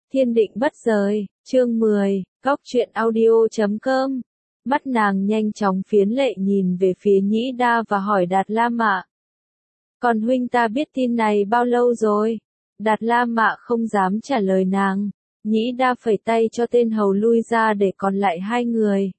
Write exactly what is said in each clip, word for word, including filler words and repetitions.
Thiên định bất rời, chương mười, góc truyện audio chấm com. Mắt nàng nhanh chóng phiến lệ nhìn về phía Nhĩ Đa và hỏi Đạt La Mạ. Còn huynh ta biết tin này bao lâu rồi? Đạt La Mạ không dám trả lời nàng. Nhĩ Đa phẩy tay cho tên hầu lui ra để còn lại hai người.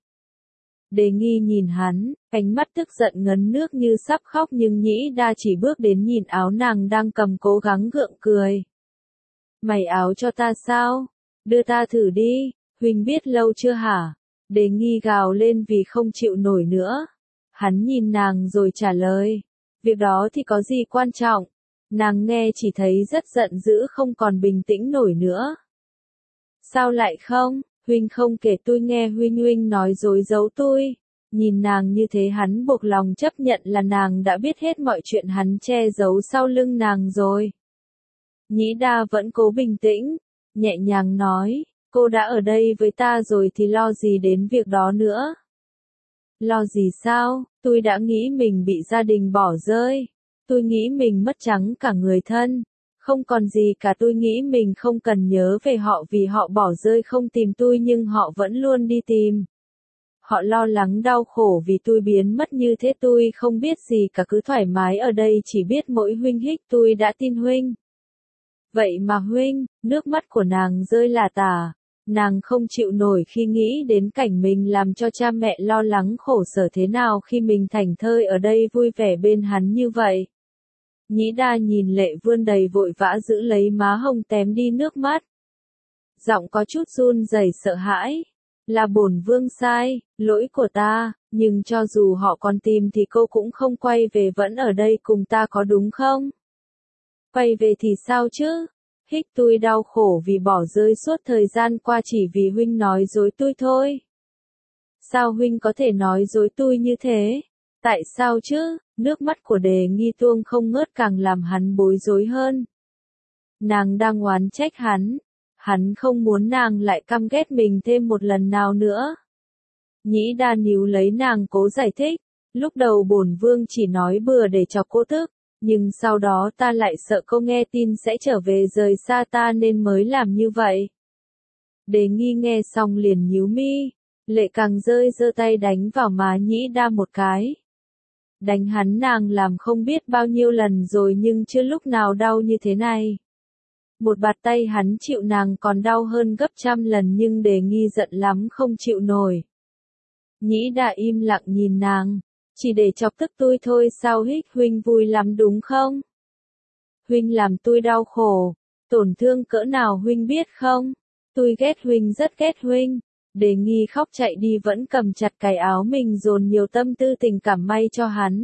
Đề Nghi nhìn hắn, ánh mắt tức giận ngấn nước như sắp khóc nhưng Nhĩ Đa chỉ bước đến nhìn áo nàng đang cầm cố gắng gượng cười. Mày áo cho ta sao? Đưa ta thử đi, huynh biết lâu chưa hả? Đề Nghi gào lên vì không chịu nổi nữa. Hắn nhìn nàng rồi trả lời. Việc đó thì có gì quan trọng? Nàng nghe chỉ thấy rất giận dữ không còn bình tĩnh nổi nữa. Sao lại không? Huynh không kể tôi nghe huynh huynh nói dối giấu tôi. Nhìn nàng như thế hắn buộc lòng chấp nhận là nàng đã biết hết mọi chuyện hắn che giấu sau lưng nàng rồi. Nhĩ Đa vẫn cố bình tĩnh, nhẹ nhàng nói, cô đã ở đây với ta rồi thì lo gì đến việc đó nữa. Lo gì sao, tôi đã nghĩ mình bị gia đình bỏ rơi, tôi nghĩ mình mất trắng cả người thân, không còn gì cả tôi nghĩ mình không cần nhớ về họ vì họ bỏ rơi không tìm tôi nhưng họ vẫn luôn đi tìm. Họ lo lắng đau khổ vì tôi biến mất như thế tôi không biết gì cả cứ thoải mái ở đây chỉ biết mỗi huynh hích tôi đã tin huynh. Vậy mà huynh, nước mắt của nàng rơi lả tả, nàng không chịu nổi khi nghĩ đến cảnh mình làm cho cha mẹ lo lắng khổ sở thế nào khi mình thảnh thơi ở đây vui vẻ bên hắn như vậy. Nhĩ Đa nhìn lệ vươn đầy vội vã giữ lấy má hồng tém đi nước mắt. Giọng có chút run rẩy sợ hãi. Là bổn vương sai, lỗi của ta, nhưng cho dù họ còn tìm thì cô cũng không quay về vẫn ở đây cùng ta có đúng không? Quay về thì sao chứ? Hích tôi đau khổ vì bỏ rơi suốt thời gian qua chỉ vì huynh nói dối tôi thôi. Sao huynh có thể nói dối tôi như thế? Tại sao chứ? Nước mắt của Đề Nghi tuông không ngớt càng làm hắn bối rối hơn. Nàng đang oán trách hắn. Hắn không muốn nàng lại căm ghét mình thêm một lần nào nữa. Nhĩ Đa níu lấy nàng cố giải thích. Lúc đầu bổn vương chỉ nói bừa để cho cô tức. Nhưng sau đó ta lại sợ cô nghe tin sẽ trở về rời xa ta nên mới làm như vậy. Đề Nghi nghe xong liền nhíu mi. Lệ càng rơi giơ tay đánh vào má Nhĩ Đa một cái. Đánh hắn nàng làm không biết bao nhiêu lần rồi nhưng chưa lúc nào đau như thế này. Một bạt tay hắn chịu nàng còn đau hơn gấp trăm lần nhưng Đề Nghi giận lắm không chịu nổi. Nhĩ Đa im lặng nhìn nàng. Chỉ để chọc tức tôi thôi sao hích huynh vui lắm đúng không? Huynh làm tôi đau khổ, tổn thương cỡ nào huynh biết không? Tôi ghét huynh rất ghét huynh. Đề Nghi khóc chạy đi vẫn cầm chặt cái áo mình dồn nhiều tâm tư tình cảm may cho hắn.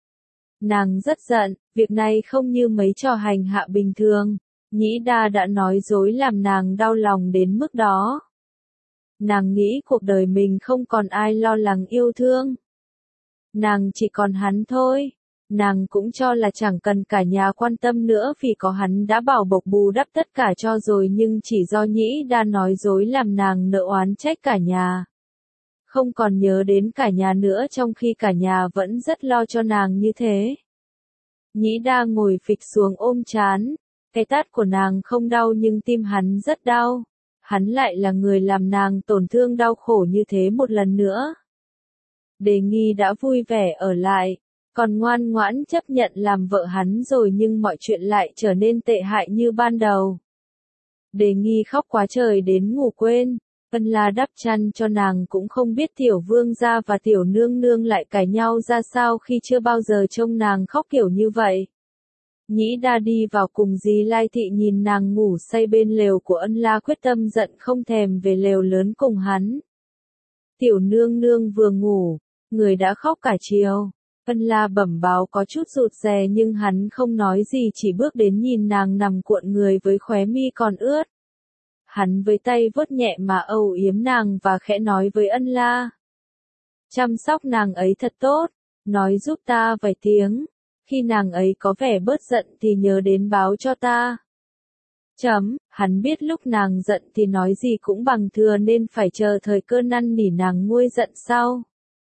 Nàng rất giận, việc này không như mấy trò hành hạ bình thường. Nhĩ Đa đã nói dối làm nàng đau lòng đến mức đó. Nàng nghĩ cuộc đời mình không còn ai lo lắng yêu thương. Nàng chỉ còn hắn thôi. Nàng cũng cho là chẳng cần cả nhà quan tâm nữa vì có hắn đã bảo bọc bù đắp tất cả cho rồi nhưng chỉ do Nhĩ Đa nói dối làm nàng nợ oán trách cả nhà. Không còn nhớ đến cả nhà nữa trong khi cả nhà vẫn rất lo cho nàng như thế. Nhĩ Đa ngồi phịch xuống ôm trán. Cái tát của nàng không đau nhưng tim hắn rất đau. Hắn lại là người làm nàng tổn thương đau khổ như thế một lần nữa. Đề Nghi đã vui vẻ ở lại, còn ngoan ngoãn chấp nhận làm vợ hắn rồi nhưng mọi chuyện lại trở nên tệ hại như ban đầu. Đề Nghi khóc quá trời đến ngủ quên, Ân La đắp chăn cho nàng cũng không biết tiểu vương gia và tiểu nương nương lại cãi nhau ra sao khi chưa bao giờ trông nàng khóc kiểu như vậy. Nhĩ Đa đi vào cùng dì Lai Thị nhìn nàng ngủ say bên lều của Ân La quyết tâm giận không thèm về lều lớn cùng hắn. Tiểu nương nương vừa ngủ, người đã khóc cả chiều. Ân La bẩm báo có chút rụt rè nhưng hắn không nói gì chỉ bước đến nhìn nàng nằm cuộn người với khóe mi còn ướt. Hắn với tay vuốt nhẹ mà âu yếm nàng và khẽ nói với Ân La. Chăm sóc nàng ấy thật tốt, nói giúp ta vài tiếng. Khi nàng ấy có vẻ bớt giận thì nhớ đến báo cho ta. Chấm, hắn biết lúc nàng giận thì nói gì cũng bằng thừa nên phải chờ thời cơ năn nỉ nàng nguôi giận sau.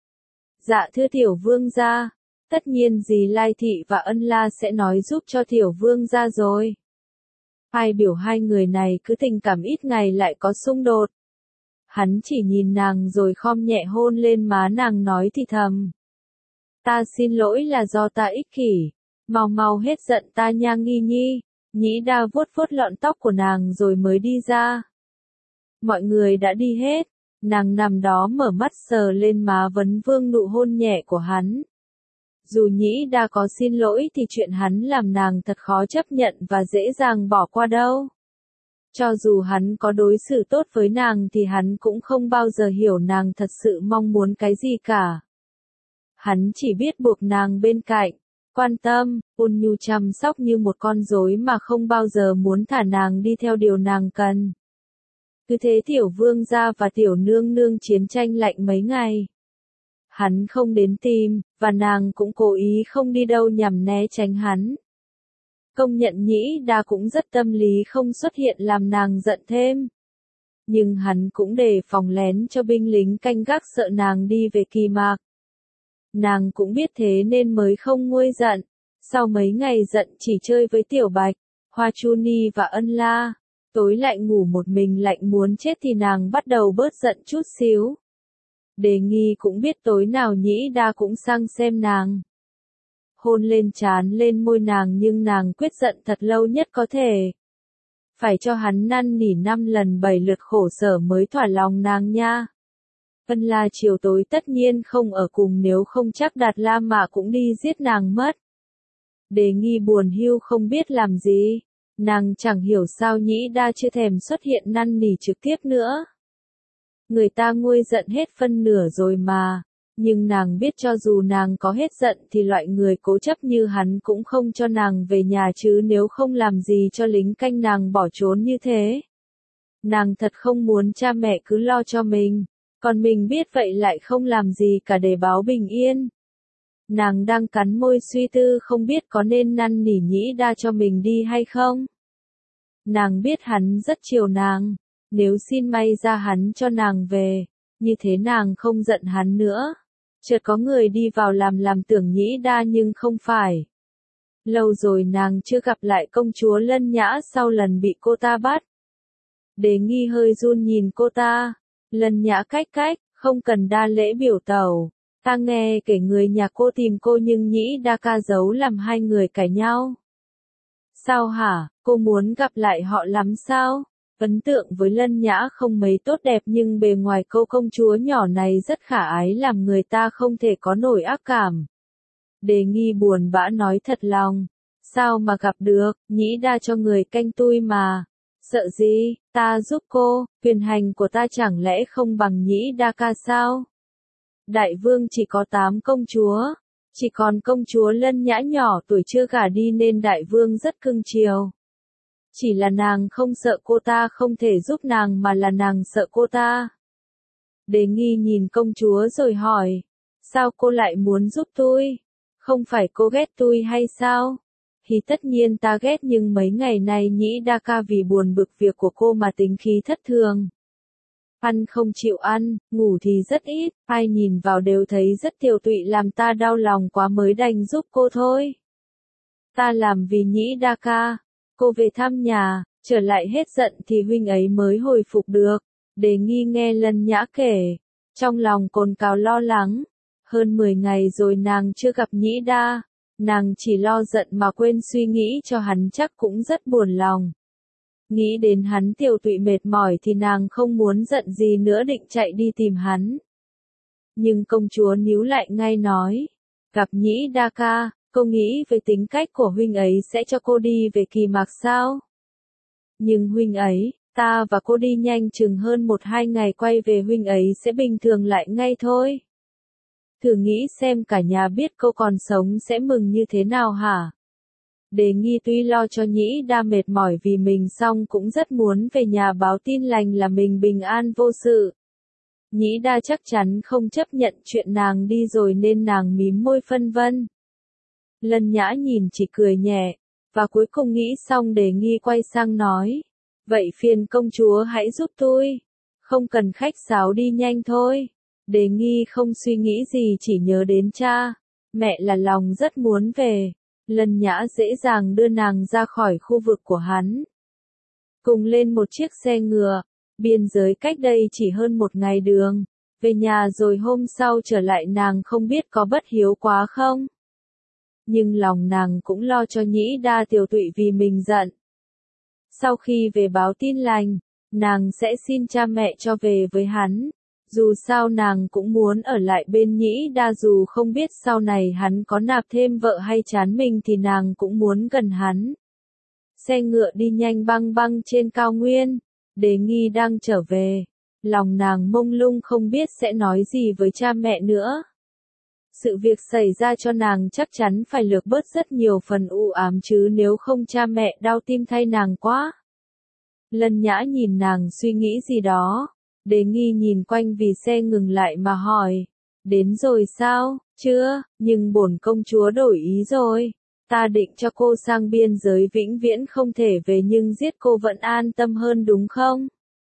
Dạ thưa tiểu vương gia, tất nhiên dì Lai Thị và Ân La sẽ nói giúp cho tiểu vương gia rồi. Ai biểu hai người này cứ tình cảm ít ngày lại có xung đột. Hắn chỉ nhìn nàng rồi khom nhẹ hôn lên má nàng nói thì thầm. Ta xin lỗi là do ta ích kỷ. Mau mau hết giận ta nha Nghi Nhi. Nhĩ Đa vuốt vuốt lọn tóc của nàng rồi mới đi ra. Mọi người đã đi hết. Nàng nằm đó mở mắt sờ lên má Vấn Vương nụ hôn nhẹ của hắn. Dù Nhĩ Đa có xin lỗi thì chuyện hắn làm nàng thật khó chấp nhận và dễ dàng bỏ qua đâu. Cho dù hắn có đối xử tốt với nàng thì hắn cũng không bao giờ hiểu nàng thật sự mong muốn cái gì cả. Hắn chỉ biết buộc nàng bên cạnh, quan tâm, ôn nhu chăm sóc như một con rối mà không bao giờ muốn thả nàng đi theo điều nàng cần. Cứ thế tiểu vương gia và tiểu nương nương chiến tranh lạnh mấy ngày. Hắn không đến tìm, và nàng cũng cố ý không đi đâu nhằm né tránh hắn. Công nhận Nhĩ Đa cũng rất tâm lý không xuất hiện làm nàng giận thêm. Nhưng hắn cũng đề phòng lén cho binh lính canh gác sợ nàng đi về Kỳ Mạc. Nàng cũng biết thế nên mới không nguôi giận. Sau mấy ngày giận chỉ chơi với Tiểu Bạch, Hoa Chu Ni và Ân La, tối lại ngủ một mình lạnh muốn chết thì nàng bắt đầu bớt giận chút xíu. Đề Nghi cũng biết tối nào Nhĩ Đa cũng sang xem nàng. Hôn lên trán lên môi nàng nhưng nàng quyết giận thật lâu nhất có thể. Phải cho hắn năn nỉ năm lần bảy lượt khổ sở mới thỏa lòng nàng nha. Ân La chiều tối tất nhiên không ở cùng nếu không chắc Đạt La Mạ cũng đi giết nàng mất. Đề Nghi buồn hiu không biết làm gì. Nàng chẳng hiểu sao Nhĩ Đa chưa thèm xuất hiện năn nỉ trực tiếp nữa. Người ta nguôi giận hết phân nửa rồi mà. Nhưng nàng biết cho dù nàng có hết giận thì loại người cố chấp như hắn cũng không cho nàng về nhà chứ nếu không làm gì cho lính canh nàng bỏ trốn như thế. Nàng thật không muốn cha mẹ cứ lo cho mình, còn mình biết vậy lại không làm gì cả để báo bình yên. Nàng đang cắn môi suy tư không biết có nên năn nỉ Nhĩ Đa cho mình đi hay không. Nàng biết hắn rất chiều nàng, nếu xin may ra hắn cho nàng về, như thế nàng không giận hắn nữa. Chợt có người đi vào làm làm tưởng Nhĩ Đa nhưng không phải. Lâu rồi nàng chưa gặp lại công chúa Lân Nhã sau lần bị cô ta bắt. Đề Nghi hơi run nhìn cô ta. Lân Nhã cách cách, không cần đa lễ biểu tẩu. Ta nghe kể người nhà cô tìm cô nhưng Nhĩ Đa ca giấu làm hai người cãi nhau. Sao hả, cô muốn gặp lại họ lắm sao? Ấn tượng với Lân Nhã không mấy tốt đẹp nhưng bề ngoài cô công chúa nhỏ này rất khả ái làm người ta không thể có nổi ác cảm. Đề Nghi buồn bã nói thật lòng. Sao mà gặp được, Nhĩ Đa cho người canh tui mà. Sợ gì, ta giúp cô, quyền hành của ta chẳng lẽ không bằng Nhĩ Đa ca sao? Đại vương chỉ có tám công chúa, chỉ còn công chúa Lân Nhã nhỏ tuổi chưa gả đi nên đại vương rất cưng chiều. Chỉ là nàng không sợ cô ta không thể giúp nàng mà là nàng sợ cô ta. Đề Nghi nhìn công chúa rồi hỏi, sao cô lại muốn giúp tôi? Không phải cô ghét tôi hay sao? Thì tất nhiên ta ghét nhưng mấy ngày nay Nhĩ Đa ca vì buồn bực việc của cô mà tính khí thất thường. Ăn không chịu ăn, ngủ thì rất ít, ai nhìn vào đều thấy rất tiều tụy làm ta đau lòng quá mới đành giúp cô thôi. Ta làm vì Nhĩ Đa ca. Cô về thăm nhà, trở lại hết giận thì huynh ấy mới hồi phục được. Đề Nghi nghe Lân Nhã kể, trong lòng cồn cào lo lắng. Hơn mười ngày rồi nàng chưa gặp Nhĩ Đa, nàng chỉ lo giận mà quên suy nghĩ cho hắn chắc cũng rất buồn lòng. Nghĩ đến hắn tiều tụy mệt mỏi thì nàng không muốn giận gì nữa định chạy đi tìm hắn. Nhưng công chúa níu lại ngay nói, gặp Nhĩ Đa ca. Cô nghĩ về tính cách của huynh ấy sẽ cho cô đi về Kỳ Mạc sao? Nhưng huynh ấy, ta và cô đi nhanh chừng hơn một hai ngày quay về huynh ấy sẽ bình thường lại ngay thôi. Thử nghĩ xem cả nhà biết cô còn sống sẽ mừng như thế nào hả? Đề Nghi tuy lo cho Nhĩ Đa mệt mỏi vì mình xong cũng rất muốn về nhà báo tin lành là mình bình an vô sự. Nhĩ Đa chắc chắn không chấp nhận chuyện nàng đi rồi nên nàng mím môi phân vân. Lân Nhã nhìn chỉ cười nhẹ, và cuối cùng nghĩ xong Đề Nghi quay sang nói, vậy phiền công chúa hãy giúp tôi, không cần khách sáo đi nhanh thôi. Đề Nghi không suy nghĩ gì chỉ nhớ đến cha, mẹ là lòng rất muốn về. Lân Nhã dễ dàng đưa nàng ra khỏi khu vực của hắn. cùng lên một chiếc xe ngựa, biên giới cách đây chỉ hơn một ngày đường, về nhà rồi hôm sau trở lại nàng không biết có bất hiếu quá không. Nhưng lòng nàng cũng lo cho Nhĩ Đa tiểu tụy vì mình giận. Sau khi về báo tin lành, nàng sẽ xin cha mẹ cho về với hắn. Dù sao nàng cũng muốn ở lại bên Nhĩ Đa, dù không biết sau này hắn có nạp thêm vợ hay chán mình thì nàng cũng muốn gần hắn. Xe ngựa đi nhanh băng băng trên cao nguyên, Đề Nghi đang trở về. Lòng nàng mông lung không biết sẽ nói gì với cha mẹ nữa. Sự việc xảy ra cho nàng chắc chắn phải lược bớt rất nhiều phần u ám chứ nếu không cha mẹ đau tim thay nàng quá. Lân Nhã nhìn nàng suy nghĩ gì đó. Đề Nghi nhìn quanh vì xe ngừng lại mà hỏi. Đến rồi sao? Chưa, nhưng bổn công chúa đổi ý rồi. Ta định cho cô sang biên giới vĩnh viễn không thể về nhưng giết cô vẫn an tâm hơn đúng không?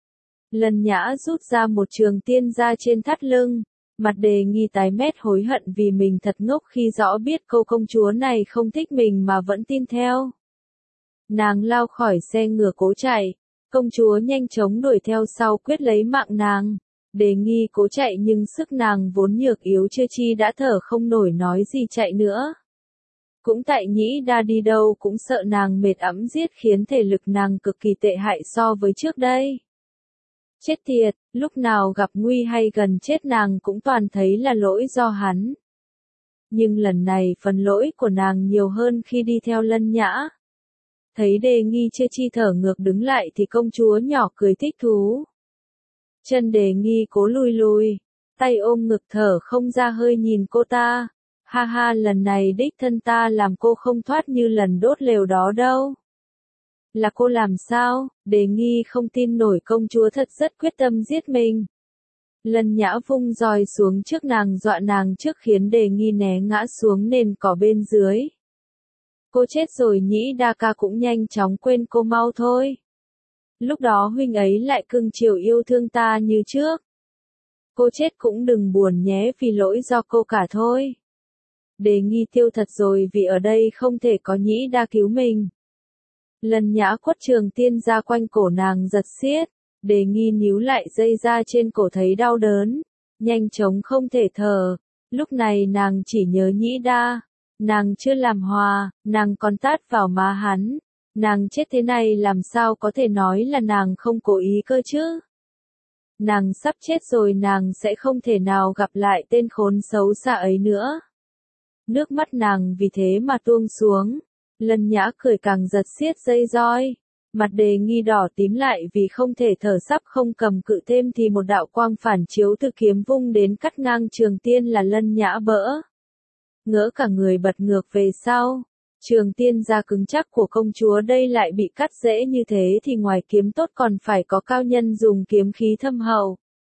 Lân Nhã rút ra một trường tiên ra trên thắt lưng. Mặt Đề Nghi tái mét hối hận vì mình thật ngốc khi rõ biết cô công chúa này không thích mình mà vẫn tin theo. Nàng lao khỏi xe ngựa cố chạy. Công chúa nhanh chóng đuổi theo sau quyết lấy mạng nàng. Đề Nghi cố chạy nhưng sức nàng vốn nhược yếu chưa chi đã thở không nổi nói gì chạy nữa. Cũng tại Nhĩ Đa đi đâu cũng sợ nàng mệt ẵm giết khiến thể lực nàng cực kỳ tệ hại so với trước đây. Chết tiệt, lúc nào gặp nguy hay gần chết nàng cũng toàn thấy là lỗi do hắn. Nhưng lần này phần lỗi của nàng nhiều hơn khi đi theo Lân Nhã. Thấy Đề Nghi chưa chi thở ngược đứng lại thì công chúa nhỏ cười thích thú. Chân Đề Nghi cố lùi lùi, tay ôm ngực thở không ra hơi nhìn cô ta. Ha ha, lần này đích thân ta làm cô không thoát như lần đốt lều đó đâu. Là cô làm sao? Đề Nghi không tin nổi công chúa thật rất quyết tâm giết mình. Lân Nhã vung roi xuống trước nàng dọa nàng trước khiến Đề Nghi né ngã xuống nền cỏ bên dưới. Cô chết rồi Nhĩ Đa ca cũng nhanh chóng quên cô mau thôi. Lúc đó huynh ấy lại cưng chiều yêu thương ta như trước. Cô chết cũng đừng buồn nhé vì lỗi do cô cả thôi. Đề Nghi tiêu thật rồi vì ở đây không thể có Nhĩ Đa cứu mình. Lân Nhã quất trường tiên ra quanh cổ nàng giật xiết. Đề Nghi níu lại dây ra trên cổ thấy đau đớn. Nhanh chóng không thể thở. Lúc này nàng chỉ nhớ Nhĩ Đa. Nàng chưa làm hòa, nàng còn tát vào má hắn. Nàng chết thế này làm sao có thể nói là nàng không cố ý cơ chứ? Nàng sắp chết rồi nàng sẽ không thể nào gặp lại tên khốn xấu xa ấy nữa. Nước mắt nàng vì thế mà tuôn xuống. Lân Nhã cười càng giật xiết dây roi. Mặt Đề Nghi đỏ tím lại vì không thể thở sắp không cầm cự thêm thì một đạo quang phản chiếu từ kiếm vung đến cắt ngang trường tiên là Lân Nhã bỡ. Ngỡ cả người bật ngược về sau. Trường tiên da cứng chắc của công chúa đây lại bị cắt rễ như thế thì ngoài kiếm tốt còn phải có cao nhân dùng kiếm khí thâm hậu.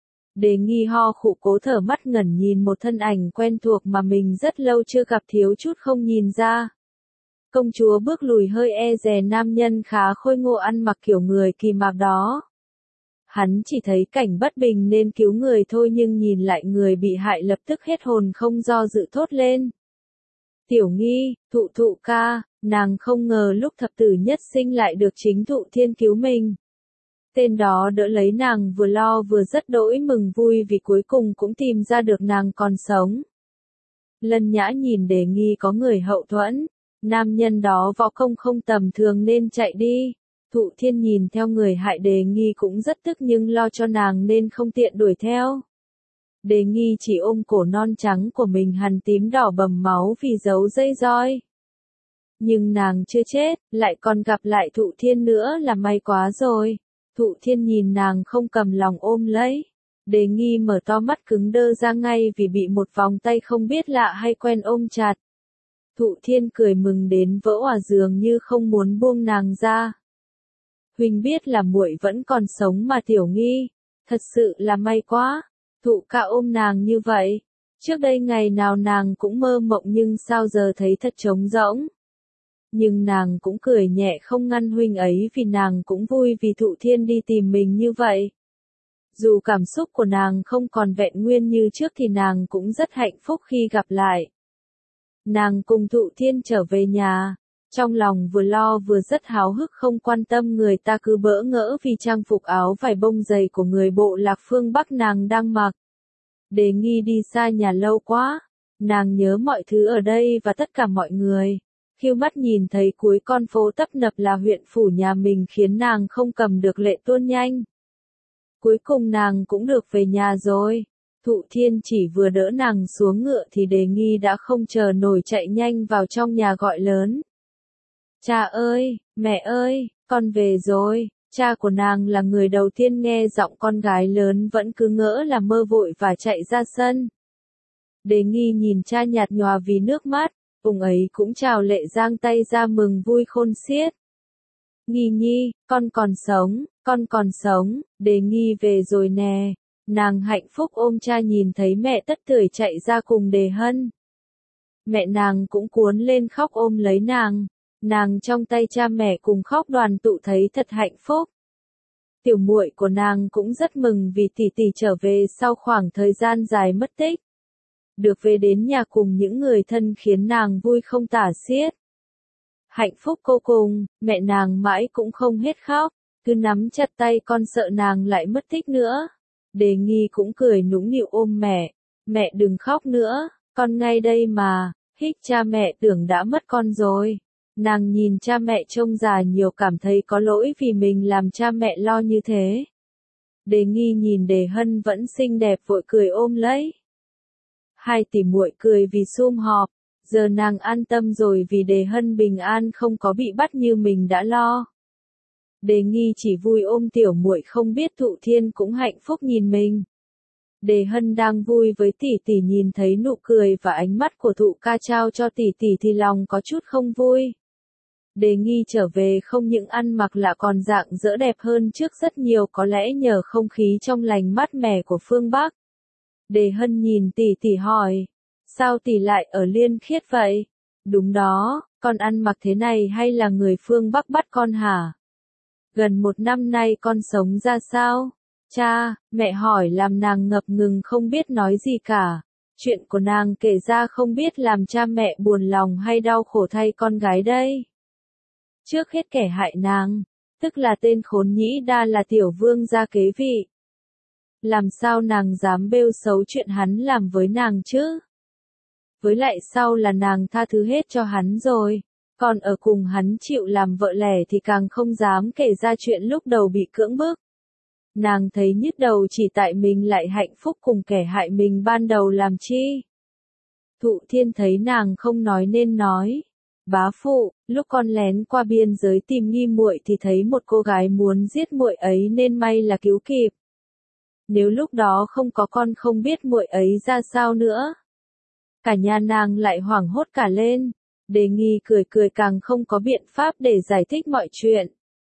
Đề Nghi ho khụ cố thở mắt ngẩn nhìn một thân ảnh quen thuộc mà mình rất lâu chưa gặp thiếu chút không nhìn ra. Công chúa bước lùi hơi e dè nam nhân khá khôi ngô ăn mặc kiểu người kỳ mạc đó. Hắn chỉ thấy cảnh bất bình nên cứu người thôi nhưng nhìn lại người bị hại lập tức hết hồn không do dự thốt lên. Tiểu Nghi, thụ thụ ca, nàng không ngờ lúc thập tử nhất sinh lại được chính Thụ Thiên cứu mình. Tên đó đỡ lấy nàng vừa lo vừa rất đỗi mừng vui vì cuối cùng cũng tìm ra được nàng còn sống. Lân Nhã nhìn Đề Nghi có người hậu thuẫn, nam nhân đó võ công không tầm thường nên chạy đi. Thụ Thiên nhìn theo người hại Đề Nghi cũng rất tức nhưng lo cho nàng nên không tiện đuổi theo. Đề Nghi chỉ ôm cổ non trắng của mình hằn tím đỏ bầm máu vì giấu dây roi. Nhưng nàng chưa chết, lại còn gặp lại Thụ Thiên nữa là may quá rồi. Thụ Thiên nhìn nàng không cầm lòng ôm lấy. Đề Nghi mở to mắt cứng đơ ra ngay vì bị một vòng tay không biết lạ hay quen ôm chặt. Thụ Thiên cười mừng đến vỡ òa giường như không muốn buông nàng ra. Huynh biết là muội vẫn còn sống mà Tiểu Nghi, thật sự là may quá. Thụ ca ôm nàng như vậy. Trước đây ngày nào nàng cũng mơ mộng nhưng sao giờ thấy thật trống rỗng. Nhưng nàng cũng cười nhẹ không ngăn huynh ấy vì nàng cũng vui vì Thụ Thiên đi tìm mình như vậy. Dù cảm xúc của nàng không còn vẹn nguyên như trước thì nàng cũng rất hạnh phúc khi gặp lại. Nàng cùng Thụ Thiên trở về nhà. Trong lòng vừa lo vừa rất háo hức không quan tâm người ta cứ bỡ ngỡ vì trang phục áo vải bông dày của người bộ lạc phương Bắc nàng đang mặc. Đề Nghi đi xa nhà lâu quá, nàng nhớ mọi thứ ở đây và tất cả mọi người. Khiêu mắt nhìn thấy cuối con phố tấp nập là huyện phủ nhà mình khiến nàng không cầm được lệ tuôn nhanh. Cuối cùng nàng cũng được về nhà rồi. Thụ Thiên chỉ vừa đỡ nàng xuống ngựa thì Đề Nghi đã không chờ nổi chạy nhanh vào trong nhà gọi lớn. Cha ơi, mẹ ơi, con về rồi. Cha của nàng là người đầu tiên nghe giọng con gái lớn vẫn cứ ngỡ là mơ vội và chạy ra sân. Đề Nghi nhìn cha nhạt nhòa vì nước mắt, ông ấy cũng chào lệ giang tay ra mừng vui khôn xiết. Nghi Nhi, con còn sống, con còn sống, Đề Nghi về rồi nè. Nàng hạnh phúc ôm cha nhìn thấy mẹ tất tưởi chạy ra cùng Đề Hân. Mẹ nàng cũng cuốn lên khóc ôm lấy nàng. Nàng trong tay cha mẹ cùng khóc đoàn tụ thấy thật hạnh phúc. Tiểu muội của nàng cũng rất mừng vì tỷ tỷ trở về sau khoảng thời gian dài mất tích. Được về đến nhà cùng những người thân khiến nàng vui không tả xiết. Hạnh phúc cô cùng, mẹ nàng mãi cũng không hết khóc, cứ nắm chặt tay con sợ nàng lại mất tích nữa. Đề Nghi cũng cười nũng nịu ôm mẹ, mẹ đừng khóc nữa, con ngay đây mà, hích cha mẹ tưởng đã mất con rồi. Nàng nhìn cha mẹ trông già nhiều cảm thấy có lỗi vì mình làm cha mẹ lo như thế. Đề Nghi nhìn Đề Hân vẫn xinh đẹp vội cười ôm lấy. Hai tỷ muội cười vì sum họp, giờ nàng an tâm rồi vì Đề Hân bình an không có bị bắt như mình đã lo. Đề Nghi chỉ vui ôm tiểu muội không biết Thụ Thiên cũng hạnh phúc nhìn mình. Đề Hân đang vui với tỷ tỷ nhìn thấy nụ cười và ánh mắt của Thụ ca trao cho tỷ tỷ thì lòng có chút không vui. Đề Nghi trở về không những ăn mặc lạ còn dạng dỡ đẹp hơn trước rất nhiều có lẽ nhờ không khí trong lành mát mẻ của phương Bắc. Đề Hân nhìn tỷ tỷ hỏi, sao tỷ lại ở Liên Khiết vậy? Đúng đó, con ăn mặc thế này hay là người phương Bắc bắt con hả? Gần một năm nay con sống ra sao? Cha, mẹ hỏi làm nàng ngập ngừng không biết nói gì cả. Chuyện của nàng kể ra không biết làm cha mẹ buồn lòng hay đau khổ thay con gái đây. Trước hết kẻ hại nàng, tức là tên khốn Nhĩ Đa là tiểu vương gia kế vị. Làm sao nàng dám bêu xấu chuyện hắn làm với nàng chứ? Với lại sau là nàng tha thứ hết cho hắn rồi, còn ở cùng hắn chịu làm vợ lẽ thì càng không dám kể ra chuyện lúc đầu bị cưỡng bức. Nàng thấy nhức đầu chỉ tại mình lại hạnh phúc cùng kẻ hại mình ban đầu làm chi. Thụ Thiên thấy nàng không nói nên nói. Bá phụ, lúc con lén qua biên giới tìm Nghi muội thì thấy một cô gái muốn giết muội ấy nên may là cứu kịp. Nếu lúc đó không có con không biết muội ấy ra sao nữa. Cả nhà nàng lại hoảng hốt cả lên. Đề Nghi cười cười càng không có biện pháp để giải thích mọi chuyện.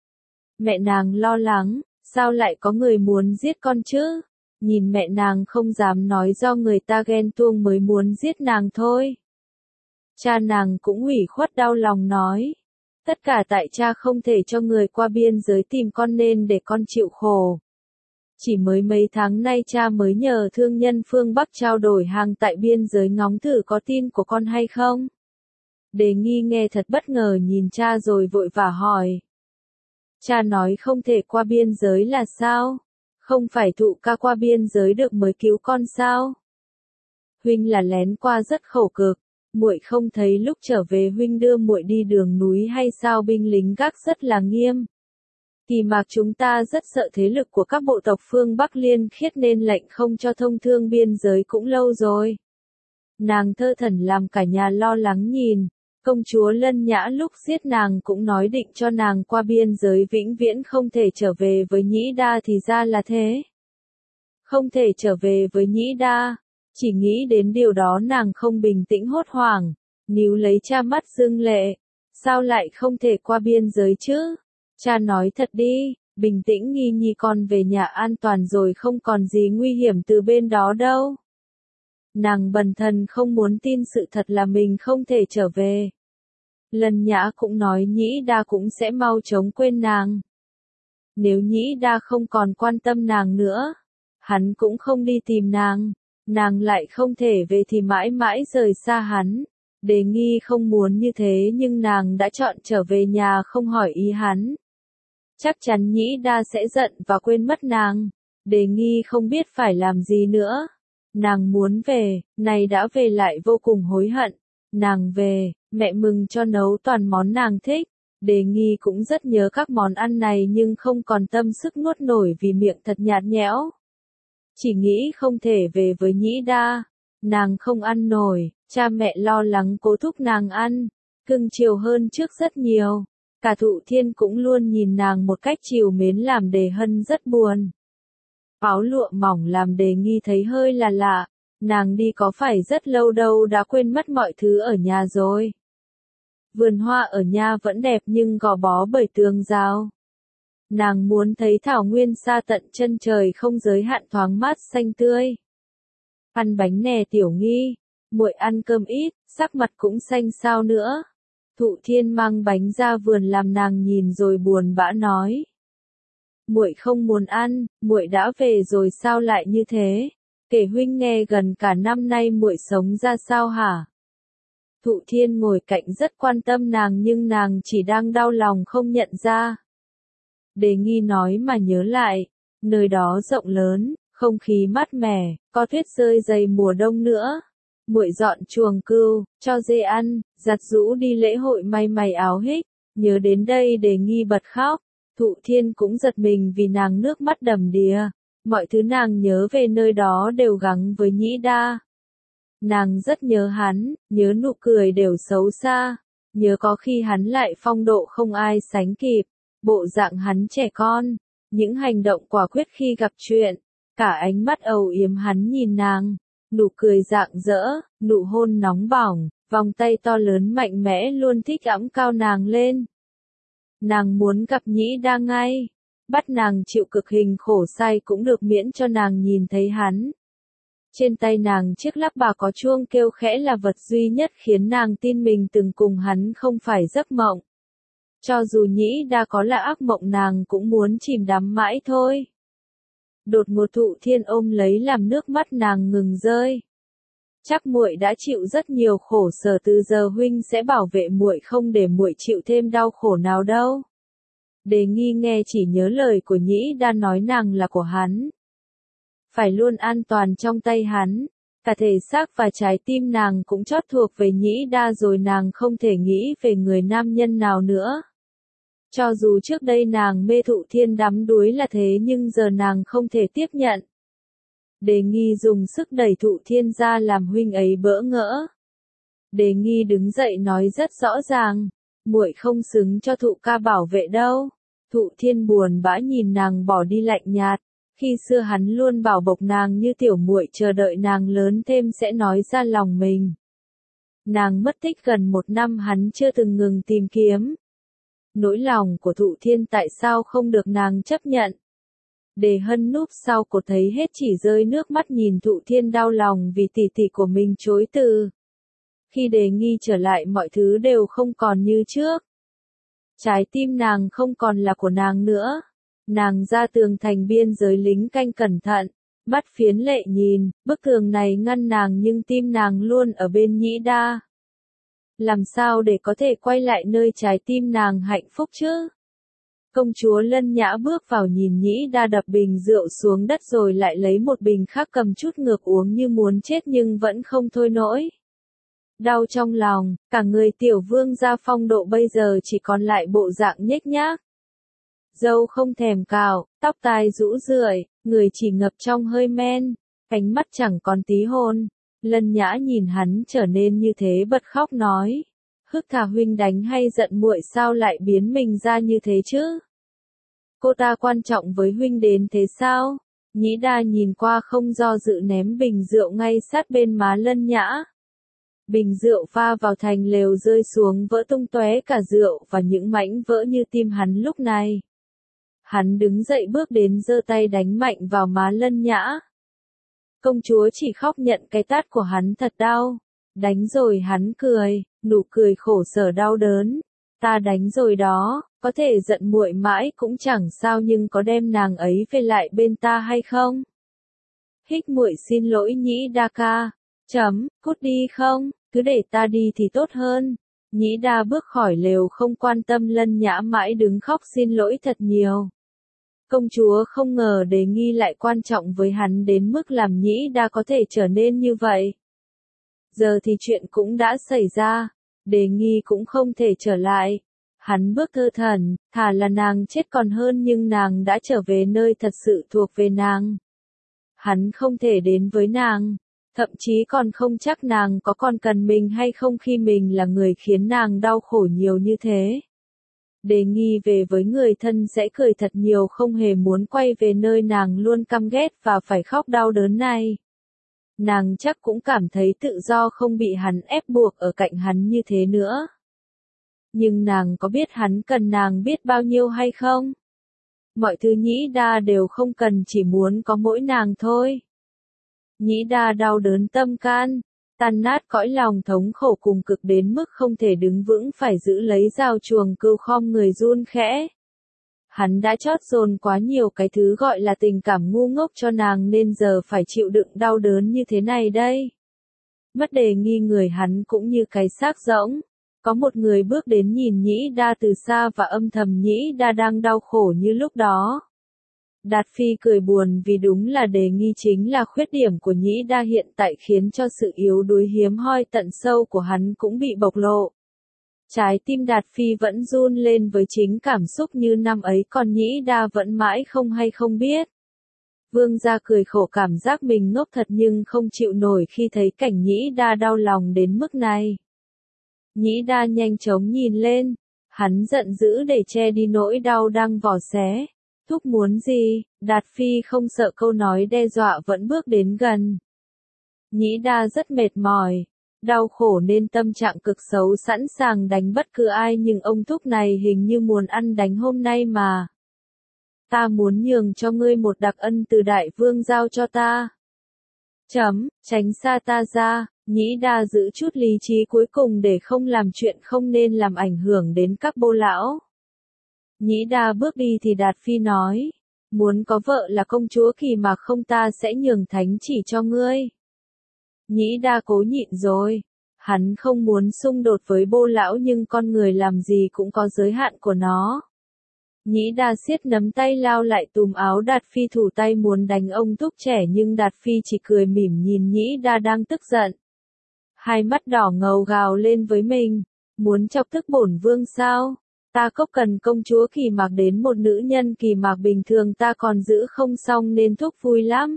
Mẹ nàng lo lắng, sao lại có người muốn giết con chứ? Nhìn mẹ nàng không dám nói do người ta ghen tuông mới muốn giết nàng thôi. Cha nàng cũng ủy khuất đau lòng nói. Tất cả tại cha không thể cho người qua biên giới tìm con nên để con chịu khổ. Chỉ mới mấy tháng nay cha mới nhờ thương nhân phương Bắc trao đổi hàng tại biên giới ngóng thử có tin của con hay không. Đề Nghi nghe thật bất ngờ nhìn cha rồi vội vã hỏi. Cha nói không thể qua biên giới là sao? Không phải Thụ ca qua biên giới được mới cứu con sao? Huynh là lén qua rất khổ cực. Muội không thấy lúc trở về huynh đưa muội đi đường núi hay sao binh lính gác rất là nghiêm. Kỳ mạc chúng ta rất sợ thế lực của các bộ tộc phương Bắc Liên Khiết nên lệnh không cho thông thương biên giới cũng lâu rồi. Nàng thơ thẩn làm cả nhà lo lắng nhìn, công chúa Lân Nhã lúc giết nàng cũng nói định cho nàng qua biên giới vĩnh viễn không thể trở về với Nhĩ Đa thì ra là thế. Không thể trở về với Nhĩ Đa. Chỉ nghĩ đến điều đó nàng không bình tĩnh hốt hoảng, níu lấy cha mắt rưng lệ. Sao lại không thể qua biên giới chứ? Cha nói thật đi, bình tĩnh Nghi Nhi con về nhà an toàn rồi không còn gì nguy hiểm từ bên đó đâu. Nàng bần thần không muốn tin sự thật là mình không thể trở về. Lân Nhã cũng nói Nhĩ Đa cũng sẽ mau chóng quên nàng. Nếu Nhĩ Đa không còn quan tâm nàng nữa, hắn cũng không đi tìm nàng. Nàng lại không thể về thì mãi mãi rời xa hắn. Đề Nghi không muốn như thế nhưng nàng đã chọn trở về nhà không hỏi ý hắn. Chắc chắn Nhĩ Đa sẽ giận và quên mất nàng. Đề Nghi không biết phải làm gì nữa. Nàng muốn về, này đã về lại vô cùng hối hận. Nàng về, mẹ mừng cho nấu toàn món nàng thích. Đề Nghi cũng rất nhớ các món ăn này nhưng không còn tâm sức nuốt nổi vì miệng thật nhạt nhẽo. Chỉ nghĩ không thể về với Nhĩ Đa. Nàng không ăn nổi, cha mẹ lo lắng cố thúc nàng ăn, cưng chiều hơn trước rất nhiều. Cả Thụ Thiên cũng luôn nhìn nàng một cách trìu mến làm Đề Hân rất buồn. Áo lụa mỏng làm Đề Nghi thấy hơi là lạ, nàng đi có phải rất lâu đâu đã quên mất mọi thứ ở nhà rồi. Vườn hoa ở nhà vẫn đẹp nhưng gò bó bởi tường rào. Nàng muốn thấy thảo nguyên xa tận chân trời không giới hạn thoáng mát xanh tươi. Ăn bánh nè Tiểu Nghi, muội ăn cơm ít, sắc mặt cũng xanh sao nữa. Thụ Thiên mang bánh ra vườn làm nàng nhìn rồi buồn bã nói. Muội không muốn ăn, muội đã về rồi sao lại như thế? Kể huynh nghe gần cả năm nay muội sống ra sao hả? Thụ Thiên ngồi cạnh rất quan tâm nàng nhưng nàng chỉ đang đau lòng không nhận ra. Đề Nghi nói mà nhớ lại, nơi đó rộng lớn, không khí mát mẻ, có tuyết rơi dày mùa đông nữa. Muội dọn chuồng cừu, cho dê ăn, giặt giũ đi lễ hội may mày áo hích. Nhớ đến đây Đề Nghi bật khóc. Thụ Thiên cũng giật mình vì nàng nước mắt đầm đìa. Mọi thứ nàng nhớ về nơi đó đều gắn với Nhĩ Đa. Nàng rất nhớ hắn, nhớ nụ cười đều xấu xa. Nhớ có khi hắn lại phong độ không ai sánh kịp. Bộ dạng hắn trẻ con, những hành động quả quyết khi gặp chuyện. Cả ánh mắt âu yếm hắn nhìn nàng. Nụ cười rạng rỡ, nụ hôn nóng bỏng, vòng tay to lớn mạnh mẽ luôn thích ẵm cao nàng lên. Nàng muốn gặp Nhĩ Đa ngay, bắt nàng chịu cực hình khổ sai cũng được miễn cho nàng nhìn thấy hắn. Trên tay nàng chiếc lắp bà có chuông kêu khẽ là vật duy nhất khiến nàng tin mình từng cùng hắn không phải giấc mộng. Cho dù Nhĩ Đa có là ác mộng nàng cũng muốn chìm đắm mãi thôi. Đột ngột Thụ Thiên ôm lấy làm nước mắt nàng ngừng rơi. Chắc muội đã chịu rất nhiều khổ sở, từ giờ huynh sẽ bảo vệ muội không để muội chịu thêm đau khổ nào đâu. Đề Nghi nghe chỉ nhớ lời của Nhĩ Đa nói nàng là của hắn. Phải luôn an toàn trong tay hắn. Cả thể xác và trái tim nàng cũng chót thuộc về Nhĩ Đa rồi, nàng không thể nghĩ về người nam nhân nào nữa. Cho dù trước đây nàng mê Thụ Thiên đắm đuối là thế nhưng giờ nàng không thể tiếp nhận. Đề Nghi dùng sức đẩy Thụ Thiên ra làm huynh ấy bỡ ngỡ. Đề Nghi đứng dậy nói rất rõ ràng, muội không xứng cho Thụ ca bảo vệ đâu. Thụ Thiên buồn bã nhìn nàng bỏ đi lạnh nhạt. Khi xưa hắn luôn bảo bọc nàng như tiểu muội, chờ đợi nàng lớn thêm sẽ nói ra lòng mình. Nàng mất tích gần một năm hắn chưa từng ngừng tìm kiếm. Nỗi lòng của Thụ Thiên tại sao không được nàng chấp nhận. Đề Hân núp sau cột thấy hết chỉ rơi nước mắt nhìn Thụ Thiên đau lòng vì tỷ tỷ của mình chối từ. Khi Đề Nghi trở lại mọi thứ đều không còn như trước. Trái tim nàng không còn là của nàng nữa. Nàng ra tường thành biên giới lính canh cẩn thận, bắt phiến lệ nhìn, bức tường này ngăn nàng nhưng tim nàng luôn ở bên Nhĩ Đa. Làm sao để có thể quay lại nơi trái tim nàng hạnh phúc chứ? Công chúa Lân Nhã bước vào nhìn Nhĩ Đa đập bình rượu xuống đất rồi lại lấy một bình khác cầm chút ngược uống như muốn chết nhưng vẫn không thôi nổi. Đau trong lòng, cả người tiểu vương gia phong độ bây giờ chỉ còn lại bộ dạng nhếch nhác. Dâu không thèm cạo, tóc tai rũ rượi, người chỉ ngập trong hơi men, ánh mắt chẳng còn tí hồn. Lân Nhã nhìn hắn trở nên như thế bật khóc nói. Hức thà huynh đánh hay giận muội sao lại biến mình ra như thế chứ? Cô ta quan trọng với huynh đến thế sao? Nhĩ Đa nhìn qua không do dự ném bình rượu ngay sát bên má Lân Nhã. Bình rượu pha vào thành lều rơi xuống vỡ tung tóe cả rượu và những mảnh vỡ như tim hắn lúc này. Hắn đứng dậy bước đến giơ tay đánh mạnh vào má Lân Nhã. Công chúa chỉ khóc nhận cái tát của hắn thật đau. Đánh rồi hắn cười, nụ cười khổ sở đau đớn. Ta đánh rồi đó, có thể giận muội mãi cũng chẳng sao nhưng có đem nàng ấy về lại bên ta hay không? Hích muội xin lỗi Nhĩ Đa ca. Chấm, cút đi không? cứ để ta đi thì tốt hơn. Nhĩ Đa bước khỏi lều không quan tâm Lân Nhã mãi đứng khóc xin lỗi thật nhiều. Công chúa không ngờ Đề Nghi lại quan trọng với hắn đến mức làm Nhĩ Đa có thể trở nên như vậy. Giờ thì chuyện cũng đã xảy ra, Đề Nghi cũng không thể trở lại. Hắn bước thơ thẩn, thà là nàng chết còn hơn nhưng nàng đã trở về nơi thật sự thuộc về nàng. Hắn không thể đến với nàng, thậm chí còn không chắc nàng có còn cần mình hay không khi mình là người khiến nàng đau khổ nhiều như thế. Đề Nghi về với người thân sẽ cười thật nhiều không hề muốn quay về nơi nàng luôn căm ghét và phải khóc đau đớn này. Nàng chắc cũng cảm thấy tự do không bị hắn ép buộc ở cạnh hắn như thế nữa. Nhưng nàng có biết hắn cần nàng biết bao nhiêu hay không? Mọi thứ Nhĩ Đa đều không cần, chỉ muốn có mỗi nàng thôi. Nhĩ Đa đau đớn tâm can, tan nát cõi lòng, thống khổ cùng cực đến mức không thể đứng vững, phải giữ lấy dao chuồng cừu khom người run khẽ. Hắn đã chót dồn quá nhiều cái thứ gọi là tình cảm ngu ngốc cho nàng nên giờ phải chịu đựng đau đớn như thế này đây. Mất Đề Nghi, người hắn cũng như cái xác rỗng. Có một người bước đến nhìn Nhĩ Đa từ xa và âm thầm Nhĩ Đa đang đau khổ như lúc đó. Đạt Phi cười buồn vì đúng là Đề Nghi chính là khuyết điểm của Nhĩ Đa hiện tại, khiến cho sự yếu đuối hiếm hoi tận sâu của hắn cũng bị bộc lộ. Trái tim Đạt Phi vẫn run lên với chính cảm xúc như năm ấy, còn Nhĩ Đa vẫn mãi không hay không biết. Vương gia cười khổ, cảm giác mình ngốc thật nhưng không chịu nổi khi thấy cảnh Nhĩ Đa đau lòng đến mức này. Nhĩ Đa nhanh chóng nhìn lên, hắn giận dữ để che đi nỗi đau đang vò xé. Thúc muốn gì? Đạt Phi không sợ câu nói đe dọa vẫn bước đến gần. Nhĩ Đa rất mệt mỏi, đau khổ nên tâm trạng cực xấu, sẵn sàng đánh bất cứ ai, nhưng ông thúc này hình như muốn ăn đánh hôm nay mà. Ta muốn nhường cho ngươi một đặc ân từ đại vương giao cho ta. Chấm, tránh xa ta ra. Nhĩ Đa giữ chút lý trí cuối cùng để không làm chuyện không nên làm ảnh hưởng đến các bô lão. Nhĩ Đa bước đi thì Đạt Phi nói, muốn có vợ là công chúa Kỳ Mạc không, ta sẽ nhường thánh chỉ cho ngươi. Nhĩ Đa cố nhịn rồi, hắn không muốn xung đột với bô lão nhưng con người làm gì cũng có giới hạn của nó. Nhĩ Đa siết nắm tay lao lại túm áo Đạt Phi, thủ tay muốn đánh ông thúc trẻ nhưng Đạt Phi chỉ cười mỉm nhìn Nhĩ Đa đang tức giận. Hai mắt đỏ ngầu gào lên với mình, muốn chọc tức bổn vương sao? Ta cốc cần công chúa Kỳ Mạc đến một nữ nhân Kỳ Mạc bình thường ta còn giữ không xong nên thúc vui lắm.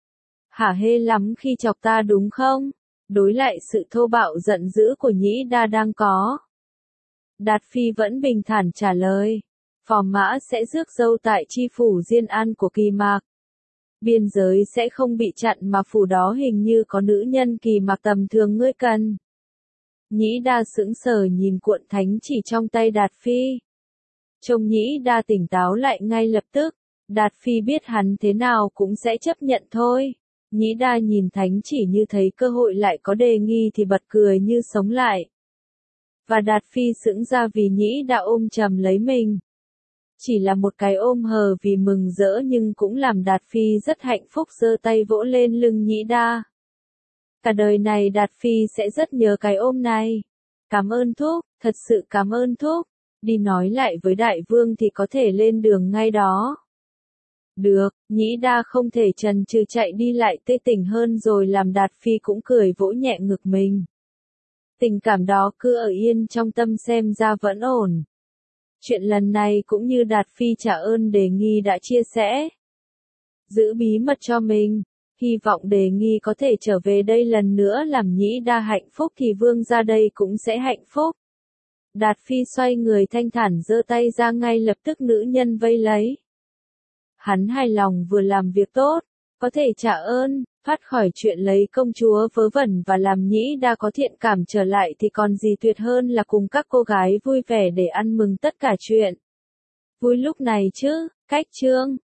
Hả hê lắm khi chọc ta đúng không? Đối lại sự thô bạo giận dữ của Nhĩ Đa đang có. Đạt Phi vẫn bình thản trả lời, phò mã sẽ rước dâu tại chi phủ Diên An của Kỳ Mạc. Biên giới sẽ không bị chặn mà phủ đó hình như có nữ nhân Kỳ Mạc tầm thường ngươi cần. Nhĩ Đa sững sờ nhìn cuộn thánh chỉ trong tay Đạt Phi. Trông Nhĩ Đa tỉnh táo lại ngay lập tức, Đạt Phi biết hắn thế nào cũng sẽ chấp nhận thôi. Nhĩ Đa nhìn thánh chỉ như thấy cơ hội lại có Đề Nghi thì bật cười như sống lại. Và Đạt Phi sững ra vì Nhĩ Đa ôm chầm lấy mình. Chỉ là một cái ôm hờ vì mừng rỡ nhưng cũng làm Đạt Phi rất hạnh phúc, giơ tay vỗ lên lưng Nhĩ Đa. Cả đời này Đạt Phi sẽ rất nhớ cái ôm này. Cảm ơn thúc, thật sự cảm ơn thúc. Đi nói lại với đại vương thì có thể lên đường ngay đó. Được, Nhĩ Đa không thể chần chừ chạy đi lại tê tỉnh hơn rồi làm Đạt Phi cũng cười vỗ nhẹ ngực mình. Tình cảm đó cứ ở yên trong tâm xem ra vẫn ổn. Chuyện lần này cũng như Đạt Phi trả ơn Đề Nghi đã chia sẻ. Giữ bí mật cho mình, hy vọng Đề Nghi có thể trở về đây lần nữa làm Nhĩ Đa hạnh phúc thì vương ra đây cũng sẽ hạnh phúc. Đạt Phi xoay người thanh thản giơ tay ra, ngay lập tức nữ nhân vây lấy. Hắn hài lòng vừa làm việc tốt, có thể trả ơn, thoát khỏi chuyện lấy công chúa vớ vẩn và làm Nhĩ Đa có thiện cảm trở lại thì còn gì tuyệt hơn là cùng các cô gái vui vẻ để ăn mừng tất cả chuyện. Vui lúc này chứ, cách chương.